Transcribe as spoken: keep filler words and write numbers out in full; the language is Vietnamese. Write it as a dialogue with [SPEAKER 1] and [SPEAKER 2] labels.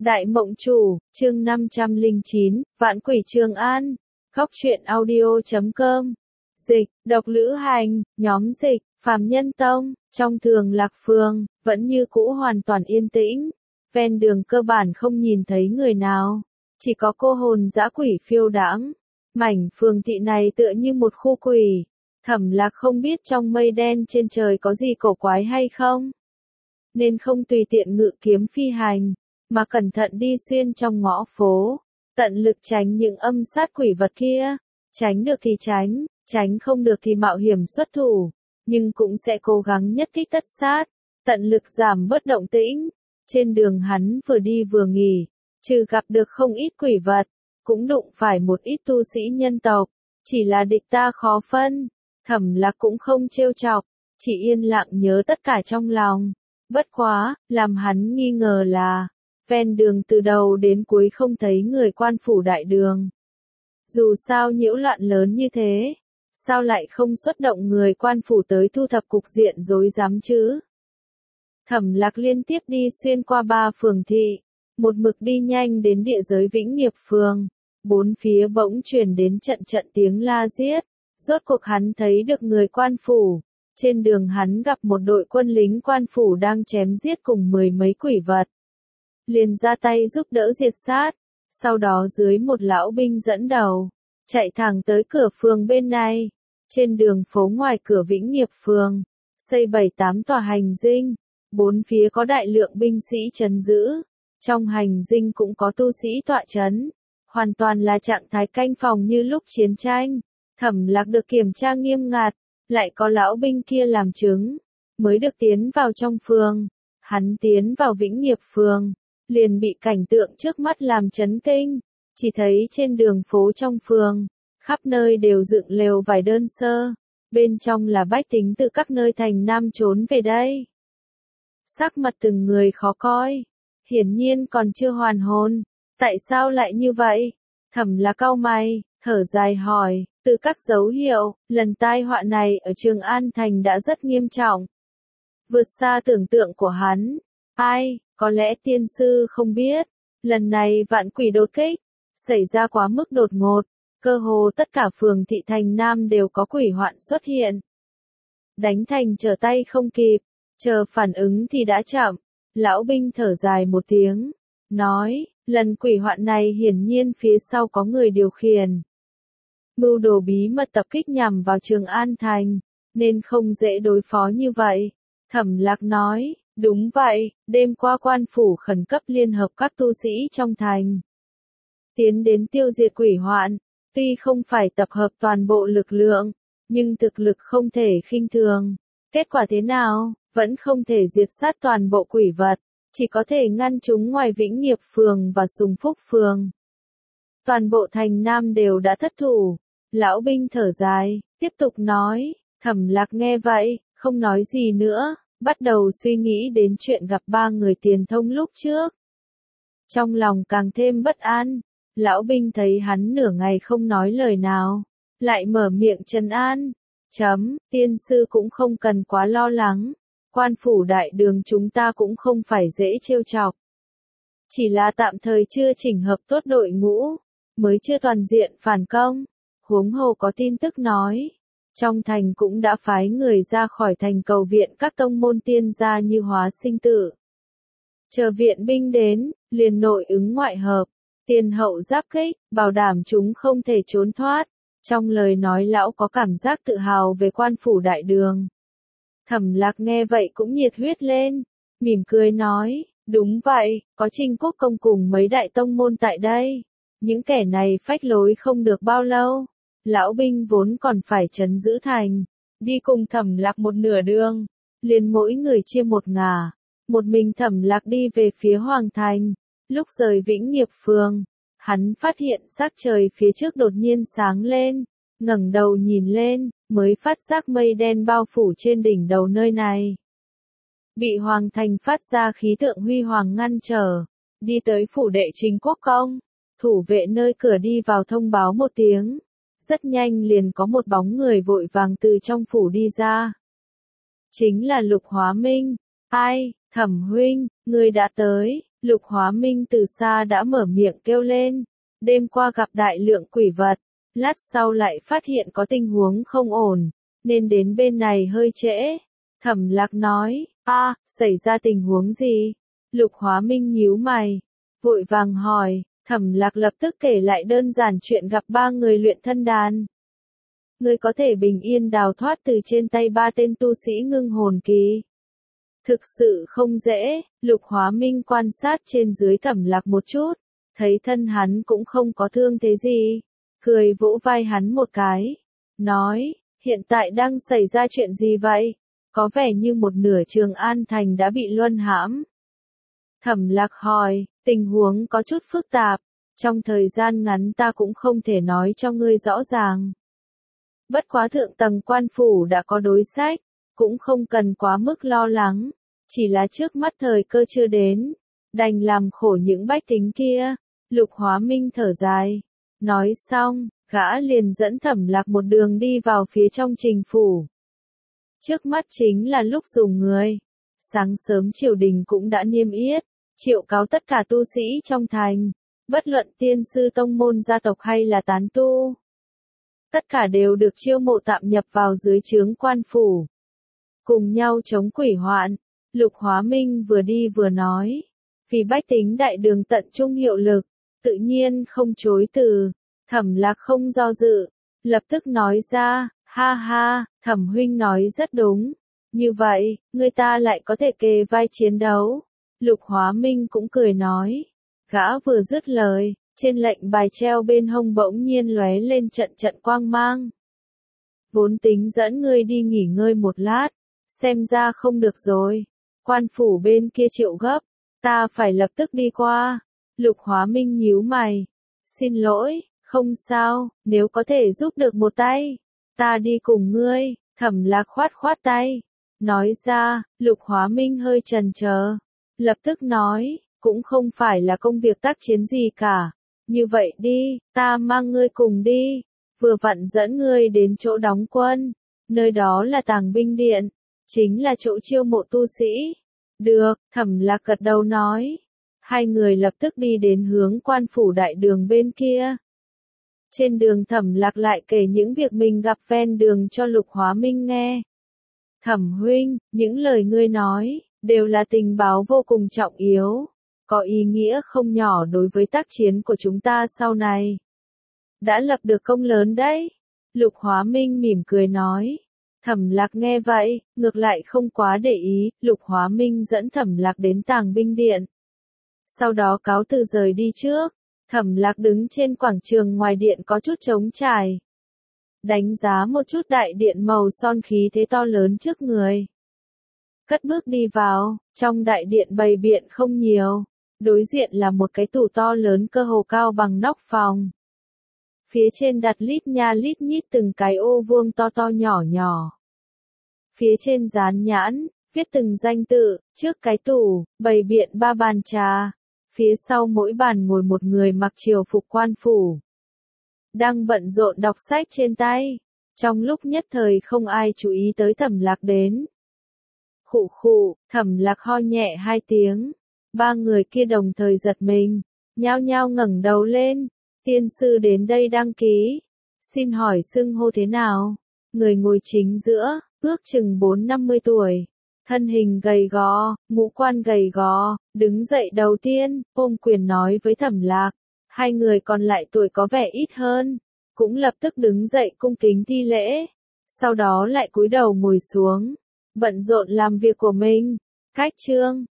[SPEAKER 1] Đại Mộng Chủ, chương năm trăm lẻ chín, Vạn Quỷ Trường An, Góc truyện audio chấm com. Dịch, độc lữ hành, nhóm dịch, Phàm Nhân Tông, trong Thường Lạc Phường, vẫn như cũ hoàn toàn yên tĩnh. Ven đường cơ bản không nhìn thấy người nào, chỉ có cô hồn dã quỷ phiêu đãng. Mảnh phường thị này tựa như một khu quỷ. Thẩm Lạc không biết trong mây đen trên trời có gì cổ quái hay không, nên không tùy tiện ngự kiếm phi hành, mà cẩn thận đi xuyên trong ngõ phố, tận lực tránh những âm sát quỷ vật kia. Tránh được thì tránh, tránh không được thì mạo hiểm xuất thủ, nhưng cũng sẽ cố gắng nhất kích tất sát, tận lực giảm bớt động tĩnh. Trên đường hắn vừa đi vừa nghỉ, trừ gặp được không ít quỷ vật, cũng đụng phải một ít tu sĩ nhân tộc, chỉ là địch ta khó phân. Thẩm Lạc cũng không trêu chọc, chỉ yên lặng nhớ tất cả trong lòng. Bất quá, làm hắn nghi ngờ là, ven đường từ đầu đến cuối không thấy người quan phủ đại đường. Dù sao nhiễu loạn lớn như thế, sao lại không xuất động người quan phủ tới thu thập cục diện rối rắm chứ? Thẩm Lạc liên tiếp đi xuyên qua ba phường thị, một mực đi nhanh đến địa giới Vĩnh Nghiệp phường. Bốn phía bỗng truyền đến trận trận tiếng la giết, rốt cuộc hắn thấy được người quan phủ. Trên đường hắn gặp một đội quân lính quan phủ đang chém giết cùng mười mấy quỷ vật. Liền ra tay giúp đỡ diệt sát, sau đó dưới một lão binh dẫn đầu, chạy thẳng tới cửa phường bên này. Trên đường phố ngoài cửa Vĩnh Nghiệp phường, xây bảy tám tòa hành dinh, bốn phía có đại lượng binh sĩ trấn giữ, trong hành dinh cũng có tu sĩ tọa trấn, hoàn toàn là trạng thái canh phòng như lúc chiến tranh. Thẩm Lạc được kiểm tra nghiêm ngặt, lại có lão binh kia làm chứng, mới được tiến vào trong phường. Hắn tiến vào Vĩnh Nghiệp phường, liền bị cảnh tượng trước mắt làm chấn kinh, chỉ thấy trên đường phố trong phường, khắp nơi đều dựng lều vải đơn sơ, bên trong là bách tính từ các nơi thành nam trốn về đây. Sắc mặt từng người khó coi, hiển nhiên còn chưa hoàn hồn, tại sao lại như vậy? Thẩm Lạc cau mày, thở dài hỏi, từ các dấu hiệu, lần tai họa này ở Trường An Thành đã rất nghiêm trọng, vượt xa tưởng tượng của hắn. Ai, có lẽ tiên sư không biết, lần này vạn quỷ đột kích, xảy ra quá mức đột ngột, cơ hồ tất cả phường thị thành Nam đều có quỷ hoạn xuất hiện. Đánh thành trở tay không kịp, chờ phản ứng thì đã chậm. Lão binh thở dài một tiếng, nói, lần quỷ hoạn này hiển nhiên phía sau có người điều khiển. Mưu đồ bí mật tập kích nhằm vào Trường An Thành, nên không dễ đối phó như vậy. Thẩm Lạc nói, đúng vậy, đêm qua quan phủ khẩn cấp liên hợp các tu sĩ trong thành, tiến đến tiêu diệt quỷ hoạn. Tuy không phải tập hợp toàn bộ lực lượng, nhưng thực lực không thể khinh thường. Kết quả thế nào, vẫn không thể diệt sát toàn bộ quỷ vật, chỉ có thể ngăn chúng ngoài Vĩnh Nghiệp phường và Sùng Phúc phường. Toàn bộ thành Nam đều đã thất thủ. Lão binh thở dài, tiếp tục nói. Thẩm Lạc nghe vậy, không nói gì nữa, bắt đầu suy nghĩ đến chuyện gặp ba người tiền thông lúc trước. Trong lòng càng thêm bất an. Lão binh thấy hắn nửa ngày không nói lời nào, lại mở miệng trấn an. Chấm, tiên sư cũng không cần quá lo lắng, quan phủ đại đường chúng ta cũng không phải dễ trêu chọc. Chỉ là tạm thời chưa chỉnh hợp tốt đội ngũ, mới chưa toàn diện phản công. Huống hồ có tin tức nói, trong thành cũng đã phái người ra khỏi thành cầu viện các tông môn tiên gia như Hóa Sinh Tự. Chờ viện binh đến, liền nội ứng ngoại hợp, tiền hậu giáp kích, bảo đảm chúng không thể trốn thoát. Trong lời nói lão có cảm giác tự hào về quan phủ đại đường. Thẩm Lạc nghe vậy cũng nhiệt huyết lên, mỉm cười nói, đúng vậy, có Trinh Quốc công cùng mấy đại tông môn tại đây. Những kẻ này phách lối không được bao lâu, lão binh vốn còn phải trấn giữ thành, đi cùng Thẩm Lạc một nửa đường, liền mỗi người chia một ngả, một mình Thẩm Lạc đi về phía Hoàng Thành. Lúc rời Vĩnh Nghiệp phường, hắn phát hiện sắc trời phía trước đột nhiên sáng lên, ngẩng đầu nhìn lên, mới phát giác mây đen bao phủ trên đỉnh đầu nơi này. Bị Hoàng Thành phát ra khí tượng huy hoàng ngăn trở, đi tới phủ đệ Trinh Quốc công, thủ vệ nơi cửa đi vào thông báo một tiếng, rất nhanh liền có một bóng người vội vàng từ trong phủ đi ra. Chính là Lục Hóa Minh. Ai, Thẩm huynh, ngươi đã tới. Lục Hóa Minh từ xa đã mở miệng kêu lên. Đêm qua gặp đại lượng quỷ vật, lát sau lại phát hiện có tình huống không ổn, nên đến bên này hơi trễ. Thẩm Lạc nói, a, xảy ra tình huống gì? Lục Hóa Minh nhíu mày, vội vàng hỏi. Thẩm Lạc lập tức kể lại đơn giản chuyện gặp ba người luyện thân đan. Ngươi có thể bình yên đào thoát từ trên tay ba tên tu sĩ ngưng hồn kỳ. Thực sự không dễ. Lục Hóa Minh quan sát trên dưới Thẩm Lạc một chút, thấy thân hắn cũng không có thương thế gì, cười vỗ vai hắn một cái, nói, hiện tại đang xảy ra chuyện gì vậy? Có vẻ như một nửa Trường An Thành đã bị luân hãm. Thẩm Lạc hỏi, tình huống có chút phức tạp, trong thời gian ngắn ta cũng không thể nói cho ngươi rõ ràng. Bất quá thượng tầng quan phủ đã có đối sách, cũng không cần quá mức lo lắng, chỉ là trước mắt thời cơ chưa đến, đành làm khổ những bách tính kia. Lục Hóa Minh thở dài, nói xong, gã liền dẫn Thẩm Lạc một đường đi vào phía trong Trình phủ. Trước mắt chính là lúc dùng người. Sáng sớm triều đình cũng đã niêm yết, triệu cáo tất cả tu sĩ trong thành, bất luận tiên sư tông môn gia tộc hay là tán tu. Tất cả đều được chiêu mộ tạm nhập vào dưới trướng quan phủ. Cùng nhau chống quỷ hoạn. Lục Hóa Minh vừa đi vừa nói, vì bách tính đại đường tận trung hiệu lực, tự nhiên không chối từ. Thẩm Lạc không do dự, lập tức nói ra, ha ha, Thẩm huynh nói rất đúng. Như vậy, người ta lại có thể kề vai chiến đấu. Lục Hóa Minh cũng cười nói. Gã vừa dứt lời, trên lệnh bài treo bên hông bỗng nhiên lóe lên trận trận quang mang. Vốn tính dẫn ngươi đi nghỉ ngơi một lát, xem ra không được rồi. Quan phủ bên kia triệu gấp, ta phải lập tức đi qua. Lục Hóa Minh nhíu mày. Xin lỗi, không sao, nếu có thể giúp được một tay, ta đi cùng ngươi. Thẩm Lạc khoát khoát tay, nói ra. Lục Hóa Minh hơi chần chờ, lập tức nói, cũng không phải là công việc tác chiến gì cả. Như vậy đi, ta mang ngươi cùng đi, vừa vặn dẫn ngươi đến chỗ đóng quân, nơi đó là tàng binh điện, chính là chỗ chiêu mộ tu sĩ. Được, Thẩm Lạc gật đầu nói. Hai người lập tức đi đến hướng quan phủ đại đường bên kia. Trên đường Thẩm Lạc lại kể những việc mình gặp ven đường cho Lục Hóa Minh nghe. Thẩm huynh, những lời ngươi nói, đều là tình báo vô cùng trọng yếu, có ý nghĩa không nhỏ đối với tác chiến của chúng ta sau này. Đã lập được công lớn đấy. Lục Hóa Minh mỉm cười nói. Thẩm Lạc nghe vậy, ngược lại không quá để ý. Lục Hóa Minh dẫn Thẩm Lạc đến tàng binh điện. Sau đó cáo từ rời đi trước. Thẩm Lạc đứng trên quảng trường ngoài điện có chút trống trải. Đánh giá một chút đại điện màu son khí thế to lớn trước người. Cất bước đi vào, trong đại điện bày biện không nhiều. Đối diện là một cái tủ to lớn cơ hồ cao bằng nóc phòng. Phía trên đặt lít nha lít nhít từng cái ô vuông to to nhỏ nhỏ. Phía trên dán nhãn, viết từng danh tự. Trước cái tủ, bày biện ba bàn trà. Phía sau mỗi bàn ngồi một người mặc triều phục quan phủ, đang bận rộn đọc sách trên tay. Trong lúc nhất thời không ai chú ý tới Thẩm Lạc đến. Khụ khụ, Thẩm Lạc ho nhẹ hai tiếng. Ba người kia đồng thời giật mình, nhao nhao ngẩng đầu lên. Tiên sư đến đây đăng ký. Xin hỏi xưng hô thế nào? Người ngồi chính giữa, ước chừng bốn năm mươi tuổi. Thân hình gầy gò, ngũ quan gầy gò, đứng dậy đầu tiên, ôm quyền nói với Thẩm Lạc. Hai người còn lại tuổi có vẻ ít hơn, cũng lập tức đứng dậy cung kính thi lễ. Sau đó lại cúi đầu ngồi xuống, bận rộn làm việc của mình. Cách chương